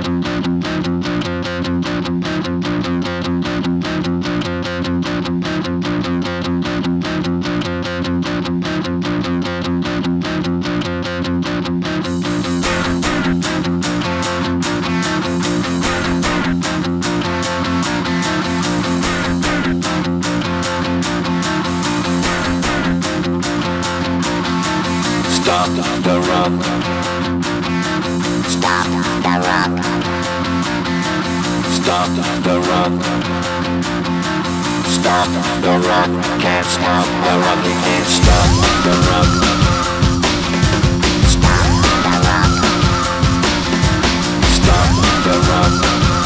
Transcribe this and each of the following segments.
Stop the rock. Stop the rock. Stop the rock. Stop the rock. Can't stop the rock. You can't stop the rock. Stop the rock. Stop the rock.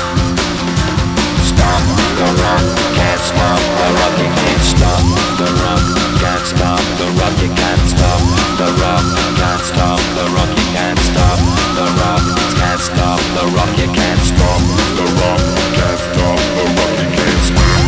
Stop the rock. Can't stop the rock. You can't stop the rock. Can't stop the rock. You can't stop the rock. Can't stop the rock. You can't stop the rock. Can't stop the rock. You can't stop the rock. Can't stop the rock. You can't stop.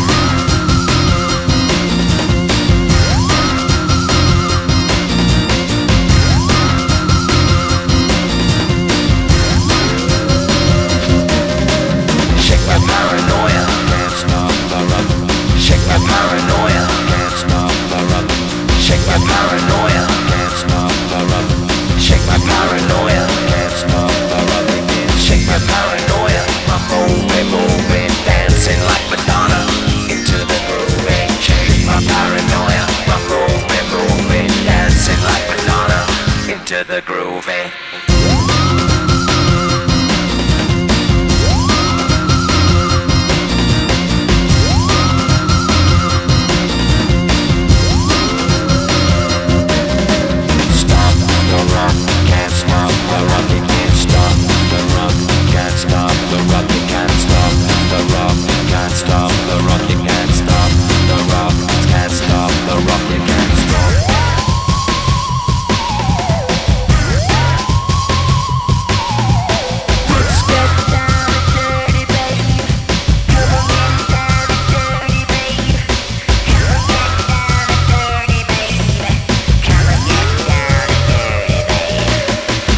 Shake my paranoia. Can't stop the rock. Shake my paranoia. Can't stop the rock. Shake my paranoia. Can't stop the rock. Shake my paranoia. Can't stop the rock. Shake my paranoia. I'm moving, dancing like Madonna into the groove. Shake my paranoia. I'm moving, dancing like Madonna into the groove.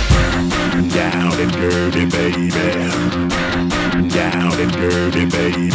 Dirty baby, down and dirty baby.